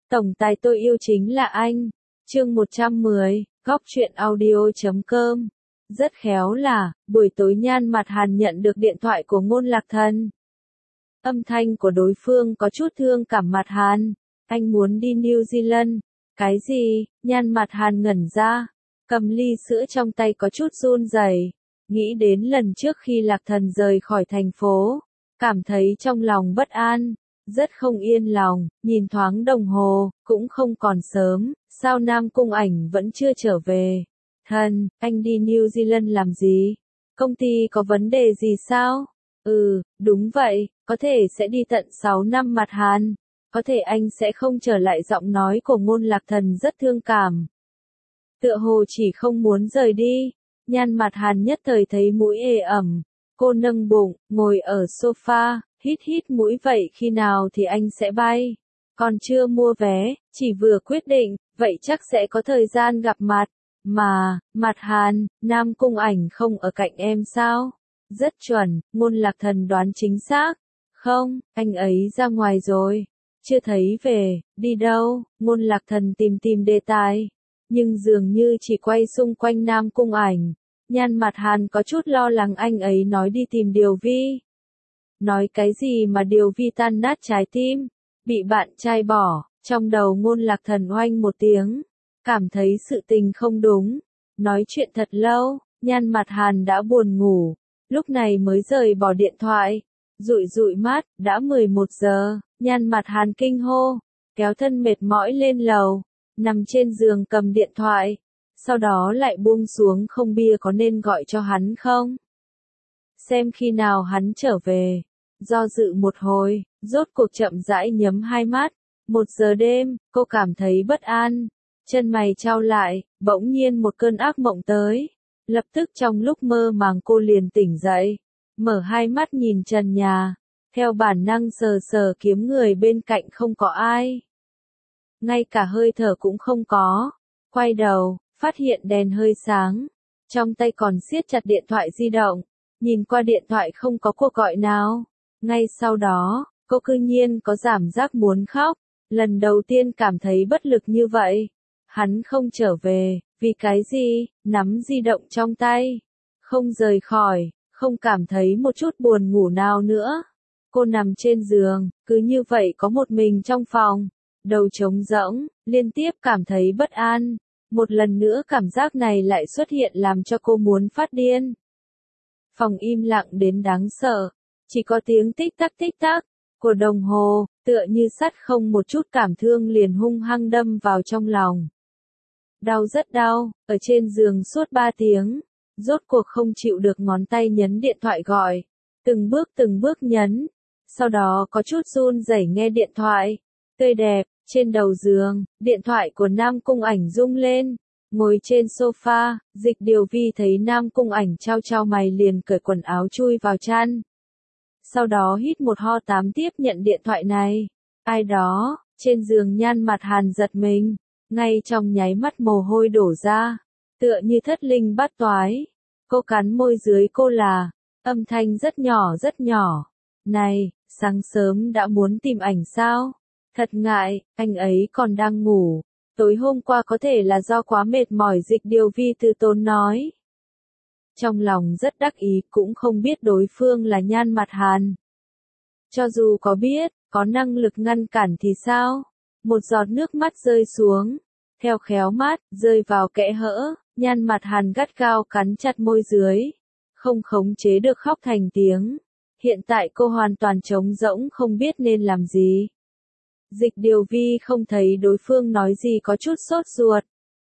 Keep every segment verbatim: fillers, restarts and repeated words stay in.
Tổng tài tôi yêu chính là anh. Chương một trăm mười, góc truyện audio.com. Rất khéo là, buổi tối Nhan Mặt Hàn nhận được điện thoại của Ngôn Lạc Thần. Âm thanh của đối phương có chút thương cảm Mặt Hàn. Anh muốn đi New Zealand. Cái gì? Nhan Mặt Hàn ngẩn ra. Cầm ly sữa trong tay có chút run rẩy. Nghĩ đến lần trước khi Lạc Thần rời khỏi thành phố. Cảm thấy trong lòng bất an. Rất không yên lòng, nhìn thoáng đồng hồ, cũng không còn sớm, sao Nam Cung Ảnh vẫn chưa trở về. Thần, anh đi New Zealand làm gì? Công ty có vấn đề gì sao? Ừ, đúng vậy, có thể sẽ đi tận sáu năm Mặt Hàn. Có thể anh sẽ không trở lại. Giọng nói của Ngôn Lạc Thần rất thương cảm. Tựa hồ chỉ không muốn rời đi. Nhan Mặt Hàn nhất thời thấy mũi ê ẩm. Cô nâng bụng, ngồi ở sofa. Hít hít mũi vậy khi nào thì anh sẽ bay? Còn chưa mua vé, chỉ vừa quyết định, vậy chắc sẽ có thời gian gặp mặt. Mà, Mặt Hàn, Nam Cung Ảnh không ở cạnh em sao? Rất chuẩn, Ngôn Lạc Thần đoán chính xác. Không, anh ấy ra ngoài rồi. Chưa thấy về, đi đâu? Ngôn Lạc Thần tìm tìm đề tài. Nhưng dường như chỉ quay xung quanh Nam Cung Ảnh. Nhan Mặt Hàn có chút lo lắng anh ấy nói đi tìm Điều Vi. Nói cái gì mà Điều Vi tan nát trái tim, bị bạn trai bỏ, trong đầu Ngôn Lạc Thần oanh một tiếng, cảm thấy sự tình không đúng. Nói chuyện thật lâu, Nhan Mặt Hàn đã buồn ngủ, lúc này mới rời bỏ điện thoại, dụi dụi mắt, đã mười một giờ, Nhan Mặt Hàn kinh hô, kéo thân mệt mỏi lên lầu, nằm trên giường cầm điện thoại, sau đó lại buông xuống không bia có nên gọi cho hắn không? Xem khi nào hắn trở về. Do dự một hồi, rốt cuộc chậm rãi nhắm hai mắt. Một giờ đêm, cô cảm thấy bất an. Chân mày chau lại, bỗng nhiên một cơn ác mộng tới. Lập tức trong lúc mơ màng cô liền tỉnh dậy. Mở hai mắt nhìn trần nhà. Theo bản năng sờ sờ kiếm người bên cạnh không có ai. Ngay cả hơi thở cũng không có. Quay đầu, phát hiện đèn hơi sáng. Trong tay còn siết chặt điện thoại di động. Nhìn qua điện thoại không có cuộc gọi nào. Ngay sau đó, cô cư nhiên có cảm giác muốn khóc. Lần đầu tiên cảm thấy bất lực như vậy. Hắn không trở về, vì cái gì? Nắm di động trong tay. Không rời khỏi, không cảm thấy một chút buồn ngủ nào nữa. Cô nằm trên giường, cứ như vậy có một mình trong phòng. Đầu trống rỗng, liên tiếp cảm thấy bất an. Một lần nữa cảm giác này lại xuất hiện làm cho cô muốn phát điên. Phòng im lặng đến đáng sợ. Chỉ có tiếng tích tắc tích tắc của đồng hồ, tựa như sắt không một chút cảm thương liền hung hăng đâm vào trong lòng. Đau rất đau, ở trên giường suốt ba tiếng, rốt cuộc không chịu được ngón tay nhấn điện thoại gọi, từng bước từng bước nhấn, sau đó có chút run rẩy nghe điện thoại, tươi đẹp, trên đầu giường, điện thoại của Nam Cung Ảnh rung lên. Ngồi trên sofa, Dịch Điều Vi thấy Nam Cung Ảnh trao trao mày liền cởi quần áo chui vào chăn. Sau đó hít một ho tám tiếp nhận điện thoại này. Ai đó, trên giường Nhan Mặt Hàn giật mình, ngay trong nháy mắt mồ hôi đổ ra, tựa như thất linh bát toái. Cô cắn môi dưới cô là, âm thanh rất nhỏ rất nhỏ. Này, sáng sớm đã muốn tìm ảnh sao? Thật ngại, anh ấy còn đang ngủ. Tối hôm qua có thể là do quá mệt mỏi. Dịch Điều Vi từ tốn nói. Trong lòng rất đắc ý cũng không biết đối phương là Nhan Mặt Hàn. Cho dù có biết, có năng lực ngăn cản thì sao? Một giọt nước mắt rơi xuống, theo khéo mắt, rơi vào kẽ hở, Nhan Mặt Hàn gắt gao cắn chặt môi dưới. Không khống chế được khóc thành tiếng. Hiện tại cô hoàn toàn trống rỗng không biết nên làm gì. Dịch Điều Vi không thấy đối phương nói gì có chút sốt ruột.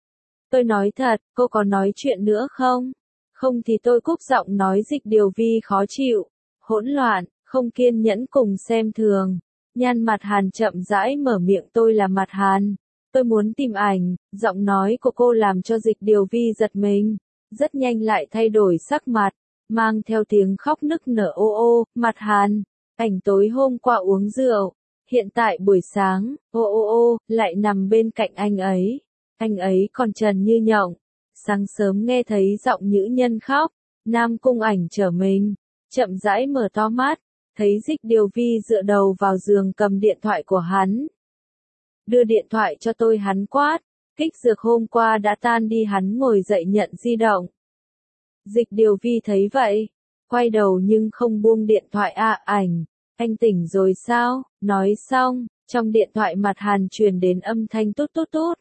Tôi nói thật, cô có nói chuyện nữa không? Không thì tôi cúp giọng nói. Dịch Điều Vi khó chịu, hỗn loạn, không kiên nhẫn cùng xem thường. Nhan Mặt Hàn chậm rãi mở miệng, tôi là Mặt Hàn. Tôi muốn tìm ảnh. Giọng nói của cô làm cho Dịch Điều Vi giật mình. Rất nhanh lại thay đổi sắc mặt, mang theo tiếng khóc nức nở. Ô ô, Mặt Hàn, ảnh tối hôm qua uống rượu. Hiện tại buổi sáng, ô ô ô, lại nằm bên cạnh anh ấy. Anh ấy còn trần như nhộng. Sáng sớm nghe thấy giọng nữ nhân khóc, Nam Cung Ảnh trở mình, chậm rãi mở to mắt, thấy Dịch Điều Vi dựa đầu vào giường cầm điện thoại của hắn. đưa điện thoại cho tôi, hắn quát. Kích dược hôm qua đã tan đi, hắn ngồi dậy nhận di động. Dịch Điều Vi thấy vậy, quay đầu nhưng không buông điện thoại. À, ảnh, anh tỉnh rồi sao? Nói xong, trong điện thoại mặt Hàn truyền đến âm thanh tút tút tút.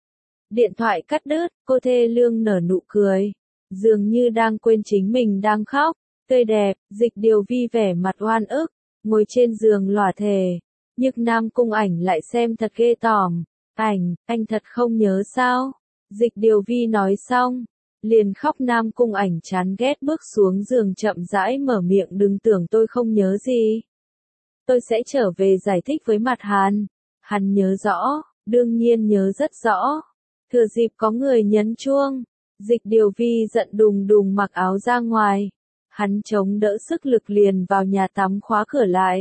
Điện thoại cắt đứt, cô thê lương nở nụ cười, dường như đang quên chính mình đang khóc, tươi đẹp. Dịch Điều Vi vẻ mặt oan ức, ngồi trên giường lòa thề, nhưng Nam Cung Ảnh lại xem thật ghê tởm. Ảnh, anh thật không nhớ sao? Dịch Điều Vi nói xong, liền khóc. Nam Cung Ảnh chán ghét bước xuống giường chậm rãi mở miệng, đừng tưởng tôi không nhớ gì. Tôi sẽ trở về giải thích với mặt Hàn. Hắn nhớ rõ, đương nhiên nhớ rất rõ. Thừa dịp có người nhấn chuông, Dịch Điều Vi giận đùng đùng mặc áo ra ngoài. Hắn chống đỡ sức lực liền vào nhà tắm khóa cửa lại.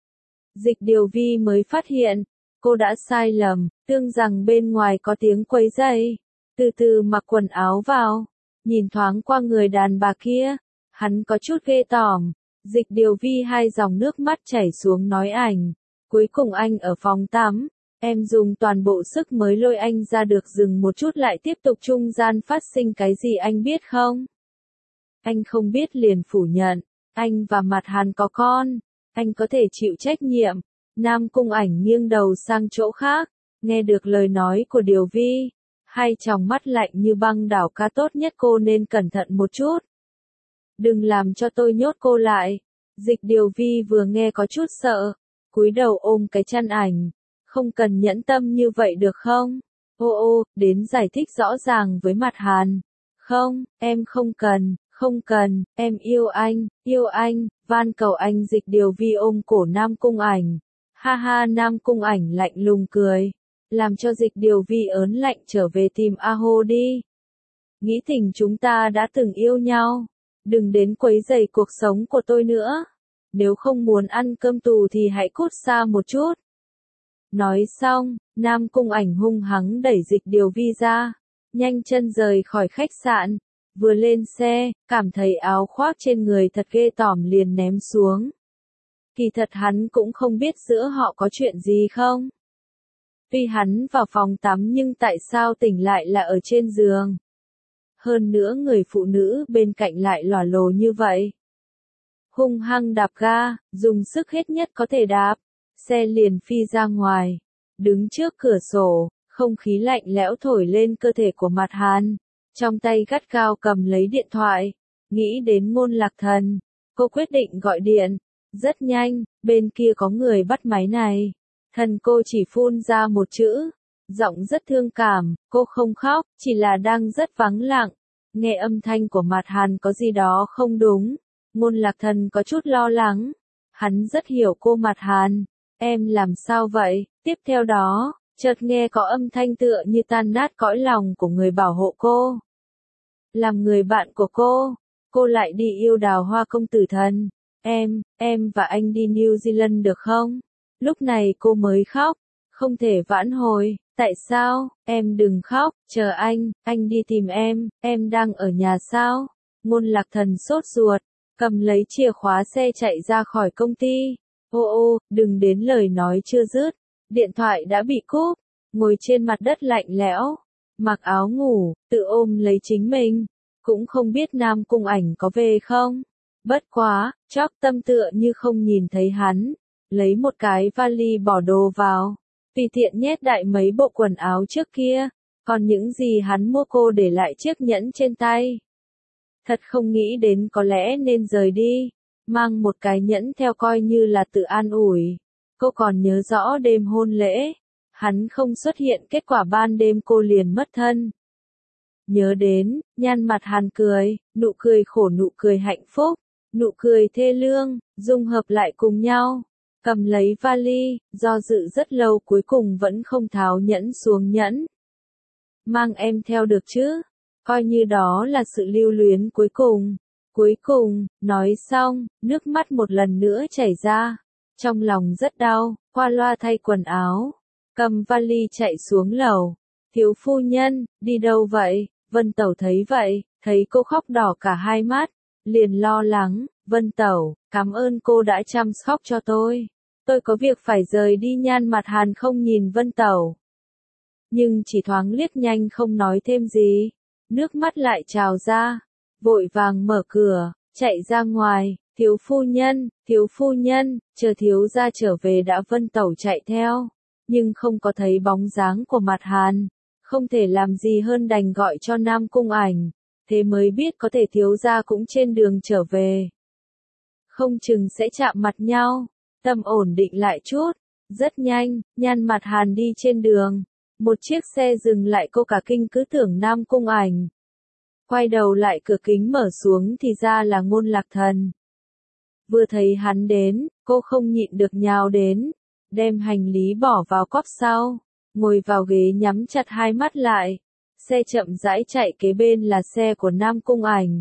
Dịch Điều Vi mới phát hiện, cô đã sai lầm, tưởng rằng bên ngoài có tiếng quấy rầy. Từ từ mặc quần áo vào, nhìn thoáng qua người đàn bà kia, hắn có chút ghê tởm. Dịch Điều Vi hai dòng nước mắt chảy xuống nói, ảnh, cuối cùng anh ở phòng tắm, em dùng toàn bộ sức mới lôi anh ra được, dừng một chút lại tiếp tục. Trung gian phát sinh cái gì anh biết không? Anh không biết liền phủ nhận, anh và mặt Hàn có con, anh có thể chịu trách nhiệm. Nam Cung Ảnh nghiêng đầu sang chỗ khác, nghe được lời nói của Điều Vi, hai tròng mắt lạnh như băng đảo ca, tốt nhất cô nên cẩn thận một chút. Đừng làm cho tôi nhốt cô lại. Dịch Điều Vi vừa nghe có chút sợ, cúi đầu ôm cái chăn. Ảnh, không cần nhẫn tâm như vậy được không? Ô ô, đến giải thích rõ ràng với mặt Hàn. Không, em không cần, không cần, em yêu anh, yêu anh, van cầu anh. Dịch Điều Vi ôm cổ Nam Cung Ảnh. Ha ha, Nam Cung Ảnh lạnh lùng cười, làm cho Dịch Điều Vi ớn lạnh, trở về tìm A Hô đi. Nghĩ thỉnh chúng ta đã từng yêu nhau, đừng đến quấy rầy cuộc sống của tôi nữa. Nếu không muốn ăn cơm tù thì hãy cút xa một chút. Nói xong, Nam Cung Ảnh hung hăng đẩy Dịch Điều Vi ra, nhanh chân rời khỏi khách sạn. Vừa lên xe, cảm thấy áo khoác trên người thật ghê tởm liền ném xuống. Kỳ thật hắn cũng không biết giữa họ có chuyện gì không. Tuy hắn vào phòng tắm nhưng tại sao tỉnh lại là ở trên giường. Hơn nữa người phụ nữ bên cạnh lại lòa lồ như vậy. Hung hăng đạp ga, dùng sức hết nhất có thể đạp, xe liền phi ra ngoài. Đứng trước cửa sổ, không khí lạnh lẽo thổi lên cơ thể của mặt Hàn. Trong tay gắt gao cầm lấy điện thoại, nghĩ đến Ngôn Lạc Thần, cô quyết định gọi điện. Rất nhanh, bên kia có người bắt máy này. Thần cô chỉ phun ra một chữ, giọng rất thương cảm, cô không khóc, chỉ là đang rất vắng lặng. Nghe âm thanh của mặt Hàn có gì đó không đúng. Ngôn Lạc Thần có chút lo lắng. Hắn rất hiểu cô. Mặt Hàn, em làm sao vậy? Tiếp theo đó, chợt nghe có âm thanh tựa như tan nát cõi lòng của người bảo hộ cô. Làm người bạn của cô, cô lại đi yêu Đào Hoa công tử thần. Em, em và anh đi New Zealand được không? Lúc này cô mới khóc, không thể vãn hồi. Tại sao? Em đừng khóc, chờ anh, anh đi tìm em, em đang ở nhà sao? Ngôn Lạc Thần sốt ruột, cầm lấy chìa khóa xe chạy ra khỏi công ty. Ô ô, đừng đến lời nói chưa dứt, điện thoại đã bị cúp. Ngồi trên mặt đất lạnh lẽo, mặc áo ngủ, tự ôm lấy chính mình, cũng không biết Nam Cung Ảnh có về không. Bất quá, chóp tâm tựa như không nhìn thấy hắn, lấy một cái vali bỏ đồ vào, tùy tiện nhét đại mấy bộ quần áo trước kia, còn những gì hắn mua cô để lại chiếc nhẫn trên tay. Thật không nghĩ đến có lẽ nên rời đi, mang một cái nhẫn theo coi như là tự an ủi. Cô còn nhớ rõ đêm hôn lễ, hắn không xuất hiện, kết quả ban đêm cô liền mất thân. Nhớ đến, nhăn mặt Hàn cười, nụ cười khổ, nụ cười hạnh phúc, nụ cười thê lương, dung hợp lại cùng nhau. Cầm lấy vali, do dự rất lâu cuối cùng vẫn không tháo nhẫn xuống. Nhẫn. Mang em theo được chứ? Coi như đó là sự lưu luyến cuối cùng. Cuối cùng, nói xong, nước mắt một lần nữa chảy ra. Trong lòng rất đau, qua loa thay quần áo. Cầm vali chạy xuống lầu. Thiếu phu nhân, đi đâu vậy? Vân Tẩu thấy vậy, thấy cô khóc đỏ cả hai mắt, liền lo lắng. Vân Tẩu, cảm ơn cô đã chăm sóc cho tôi. tôi có việc phải rời đi. Nhan mặt Hàn không nhìn Vân Tẩu, nhưng chỉ thoáng liếc nhanh không nói thêm gì. Nước mắt lại trào ra, vội vàng mở cửa, chạy ra ngoài. Thiếu phu nhân, thiếu phu nhân, chờ thiếu gia trở về đã. Vân Tẩu chạy theo, nhưng không có thấy bóng dáng của mặt Hàn. Không thể làm gì hơn đành gọi cho Nam Cung Ảnh, thế mới biết có thể thiếu gia cũng trên đường trở về. Không chừng sẽ chạm mặt nhau, tâm ổn định lại chút. Rất nhanh, Nhan mặt Hàn đi trên đường, một chiếc xe dừng lại. Cô cả kinh cứ tưởng Nam Cung Ảnh. Quay đầu lại cửa kính mở xuống thì ra là Ngôn Lạc Thần. Vừa thấy hắn đến, cô không nhịn được nhào đến, đem hành lý bỏ vào cốp sau, ngồi vào ghế nhắm chặt hai mắt lại. Xe chậm rãi chạy, kế bên là xe của Nam Cung Ảnh.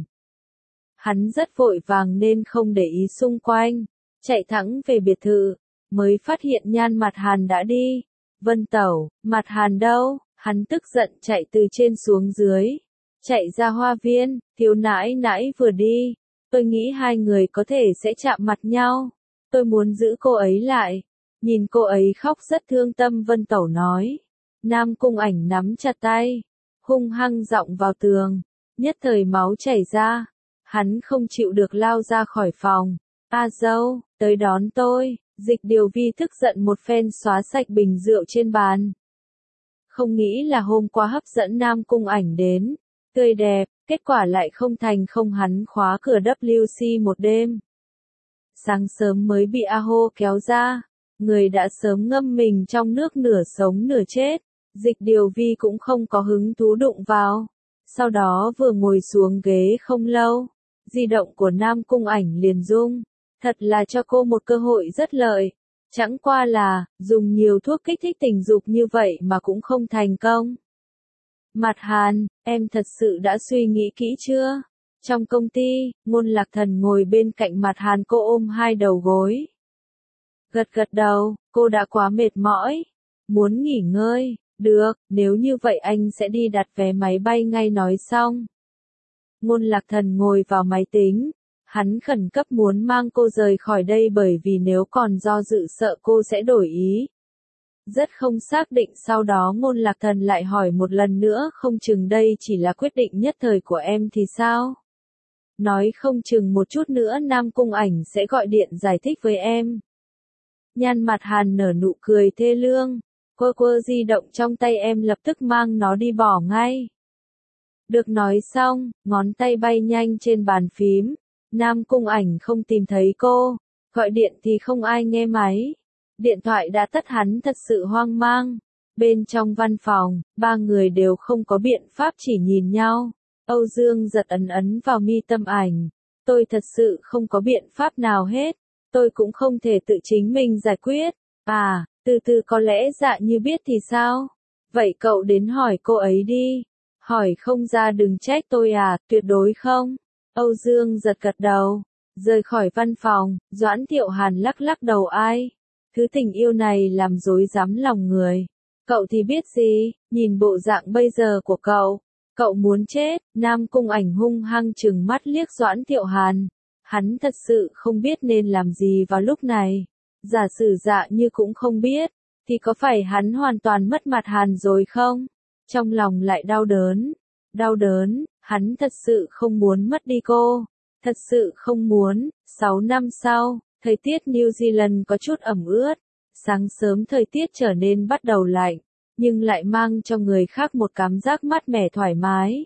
Hắn rất vội vàng nên không để ý xung quanh, chạy thẳng về biệt thự, mới phát hiện Nhan mặt Hàn đã đi. Vân Tẩu, mặt Hàn đâu? Hắn tức giận chạy từ trên xuống dưới, chạy ra hoa viên. Thiếu nãi nãi vừa đi, tôi nghĩ hai người có thể sẽ chạm mặt nhau. Tôi muốn giữ cô ấy lại. Nhìn cô ấy khóc rất thương tâm. Vân Tẩu nói. Nam Cung Ảnh nắm chặt tay, hung hăng giọng vào tường, nhất thời máu chảy ra. Hắn không chịu được lao ra khỏi phòng. A dâu, tới đón tôi. Dịch Điều Vi tức giận một phen xóa sạch bình rượu trên bàn. Không nghĩ là hôm qua hấp dẫn Nam Cung Ảnh đến, tươi đẹp, kết quả lại không thành không. Hắn khóa cửa W C một đêm. Sáng sớm mới bị A Hô kéo ra, người đã sớm ngâm mình trong nước nửa sống nửa chết. Dịch Điều Vi cũng không có hứng thú đụng vào. Sau đó vừa ngồi xuống ghế không lâu, di động của Nam Cung Ảnh liền rung. Thật là cho cô một cơ hội rất lợi. Chẳng qua là, dùng nhiều thuốc kích thích tình dục như vậy mà cũng không thành công. Mặt Hàn, em thật sự đã suy nghĩ kỹ chưa? Trong công ty, Ngôn Lạc Thần ngồi bên cạnh Mặt Hàn, cô ôm hai đầu gối. Gật gật đầu, cô đã quá mệt mỏi, muốn nghỉ ngơi. Được, nếu như vậy anh sẽ đi đặt vé máy bay ngay. Nói xong, Ngôn Lạc Thần ngồi vào máy tính. Hắn khẩn cấp muốn mang cô rời khỏi đây bởi vì nếu còn do dự sợ cô sẽ đổi ý. Rất không xác định. Sau đó Ngôn Lạc Thần lại hỏi một lần nữa, không chừng đây chỉ là quyết định nhất thời của em thì sao? Nói không chừng một chút nữa Nam Cung Ảnh sẽ gọi điện giải thích với em. Nhan mặt Hàn nở nụ cười thê lương. Quơ quơ di động trong tay, em lập tức mang nó đi bỏ ngay. Được. Nói xong, ngón tay bay nhanh trên bàn phím. Nam Cung Ảnh không tìm thấy cô, gọi điện thì không ai nghe máy. Điện thoại đã tắt. Hắn thật sự hoang mang. Bên trong văn phòng, ba người đều không có biện pháp, chỉ nhìn nhau. Âu Dương giật ấn ấn vào mi tâm Ảnh. Tôi thật sự không có biện pháp nào hết. Tôi cũng không thể tự chính mình giải quyết. À, từ từ, có lẽ Dạ Như biết thì sao? Vậy cậu đến hỏi cô ấy đi. Hỏi không ra đừng trách tôi à, tuyệt đối không. Âu Dương giật gật đầu, rời khỏi văn phòng. Doãn Thiệu Hàn lắc lắc đầu. Ai? Thứ tình yêu này làm rối rắm lòng người. Cậu thì biết gì, nhìn bộ dạng bây giờ của cậu. Cậu muốn chết. Nam Cung Ảnh hung hăng trừng mắt liếc Doãn Thiệu Hàn. Hắn thật sự không biết nên làm gì vào lúc này. Giả sử Dạ Như cũng không biết, thì có phải hắn hoàn toàn mất mặt Hàn rồi không? Trong lòng lại đau đớn. Đau đớn, hắn thật sự không muốn mất đi cô. Thật sự không muốn. Sáu năm sau, thời tiết New Zealand có chút ẩm ướt. Sáng sớm thời tiết trở nên bắt đầu lạnh, nhưng lại mang cho người khác một cảm giác mát mẻ thoải mái.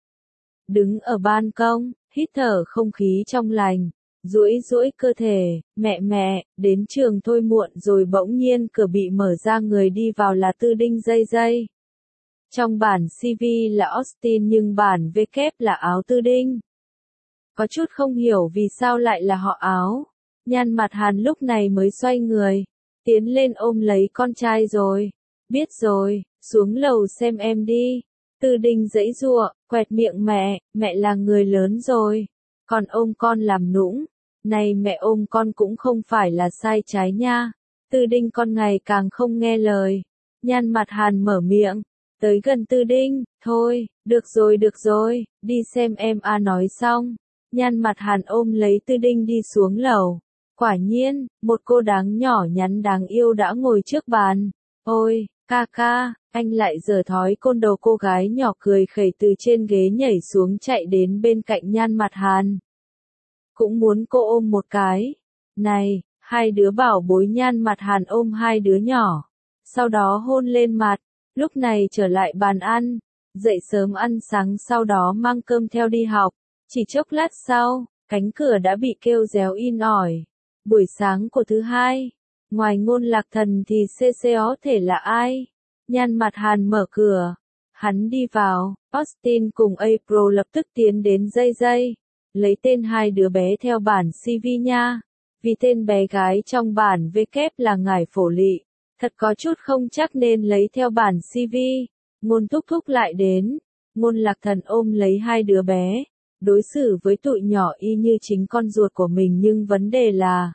Đứng ở ban công, hít thở không khí trong lành, duỗi duỗi cơ thể. Mẹ mẹ, đến trường thôi muộn rồi. Bỗng nhiên cửa bị mở ra, người đi vào là Tư Đinh Dây Dây. Trong bản xê vê là Austin nhưng bản W là áo Tư Đinh. Có chút không hiểu vì sao lại là họ Áo. Nhan mặt Hàn lúc này mới xoay người, tiến lên ôm lấy con trai rồi. Biết rồi, xuống lầu xem em đi. Tư Đinh giãy giụa, quẹt miệng. Mẹ, mẹ là người lớn rồi, còn ôm con làm nũng. Này mẹ, ôm con cũng không phải là sai trái nha. Tư Đinh con ngày càng không nghe lời. Nhan mặt Hàn mở miệng, tới gần Tư Đinh. Thôi, được rồi được rồi, đi xem em. A nói xong, Nhan mặt Hàn ôm lấy Tư Đinh đi xuống lầu. Quả nhiên, một cô đáng nhỏ nhắn đáng yêu đã ngồi trước bàn. Ôi, ca ca, anh lại giở thói côn đồ, cô gái nhỏ cười khẩy từ trên ghế nhảy xuống chạy đến bên cạnh Nhan Mặt Hàn. Cũng muốn cô ôm một cái. Này, hai đứa bảo bối. Nhan Mặt Hàn ôm hai đứa nhỏ. Sau đó hôn lên mặt, lúc này trở lại bàn ăn. Dậy sớm ăn sáng sau đó mang cơm theo đi học. Chỉ chốc lát sau, cánh cửa đã bị kêu réo in ỏi. Buổi sáng của thứ hai, ngoài Ngôn Lạc Thần thì xê xê ó thể là ai? Nhan Mặt Hàn mở cửa. Hắn đi vào, Austin cùng April lập tức tiến đến dây dây. Lấy tên hai đứa bé theo bản xê vê nha. Vì tên bé gái trong bản vê kép là Ngải Phổ Lị. Thật có chút không chắc nên lấy theo bản xê vê. Ngôn thúc thúc lại đến. Ngôn Lạc Thần ôm lấy hai đứa bé. Đối xử với tụi nhỏ y như chính con ruột của mình, nhưng vấn đề là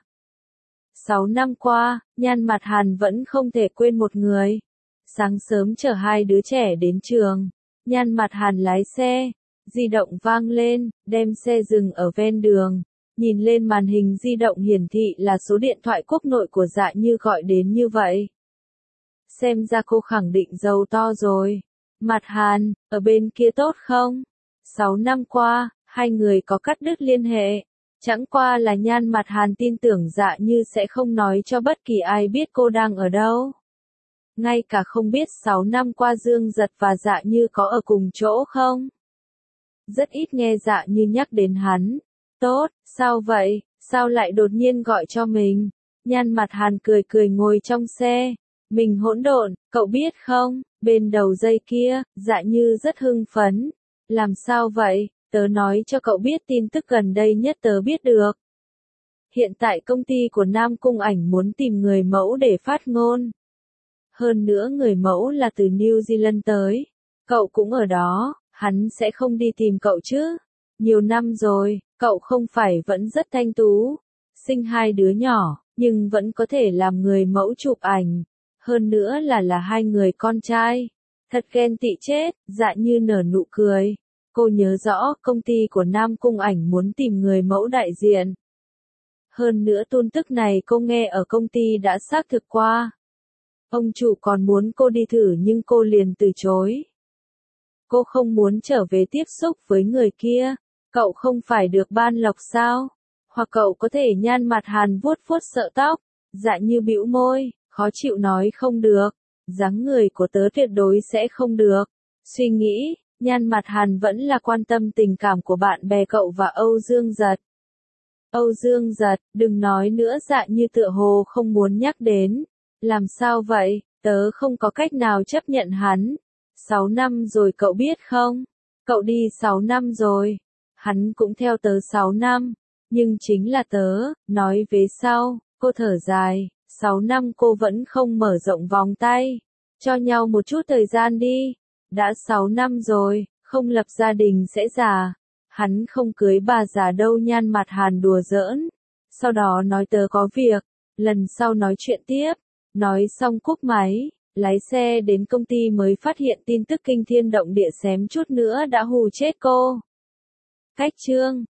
sáu năm qua, Nhan Mặt Hàn vẫn không thể quên một người. Sáng sớm chở hai đứa trẻ đến trường, Nhan Mặt Hàn lái xe, di động vang lên, đem xe dừng ở ven đường. Nhìn lên màn hình di động hiển thị là số điện thoại quốc nội của Dạ Như gọi đến như vậy. Xem ra cô khẳng định giàu to rồi. Mặt Hàn, ở bên kia tốt không? Sáu năm qua, hai người có cắt đứt liên hệ. Chẳng qua là Nhan Mặt Hàn tin tưởng Dạ Như sẽ không nói cho bất kỳ ai biết cô đang ở đâu. Ngay cả không biết sáu năm qua Dương Giật và Dạ Như có ở cùng chỗ không? Rất ít nghe Dạ Như nhắc đến hắn. Tốt, sao vậy? Sao lại đột nhiên gọi cho mình? Nhan Mặt Hàn cười cười ngồi trong xe. Mình hỗn độn, cậu biết không? Bên đầu dây kia, Dạ Như rất hưng phấn. Làm sao vậy? Tớ nói cho cậu biết tin tức gần đây nhất tớ biết được. Hiện tại công ty của Nam Cung Ảnh muốn tìm người mẫu để phát ngôn. Hơn nữa người mẫu là từ New Zealand tới. Cậu cũng ở đó, hắn sẽ không đi tìm cậu chứ? Nhiều năm rồi, cậu không phải vẫn rất thanh tú. Sinh hai đứa nhỏ, nhưng vẫn có thể làm người mẫu chụp ảnh. Hơn nữa là là hai người con trai. Thật ghen tị chết. Dạ Như nở nụ cười. Cô nhớ rõ công ty của Nam Cung Ảnh muốn tìm người mẫu đại diện. Hơn nữa tin tức này cô nghe ở công ty đã xác thực qua. Ông chủ còn muốn cô đi thử nhưng cô liền từ chối. Cô không muốn trở về tiếp xúc với người kia. Cậu không phải được ban lộc sao? Hoặc cậu có thể. Nhan Mặt Hàn vuốt vuốt sợ tóc. Dạ Như bĩu môi, khó chịu nói không được. Dáng người của tớ tuyệt đối sẽ không được. Suy nghĩ, Nhan Mặt Hàn vẫn là quan tâm tình cảm của bạn bè cậu và Âu Dương Giật. Âu Dương Giật, đừng nói nữa. Dạ Như tựa hồ không muốn nhắc đến. Làm sao vậy? Tớ không có cách nào chấp nhận hắn. Sáu năm rồi cậu biết không? Cậu đi sáu năm rồi. Hắn cũng theo tớ sáu năm. Nhưng chính là tớ, nói về sau, cô thở dài. Sáu năm cô vẫn không mở rộng vòng tay. Cho nhau một chút thời gian đi. Đã sáu năm rồi, không lập gia đình sẽ già. Hắn không cưới bà già đâu. Nhan Mặt Hàn đùa giỡn. Sau đó nói tớ có việc. Lần sau nói chuyện tiếp. Nói xong cúp máy. Lái xe đến công ty mới phát hiện tin tức kinh thiên động địa xém chút nữa đã hù chết cô. Cách chương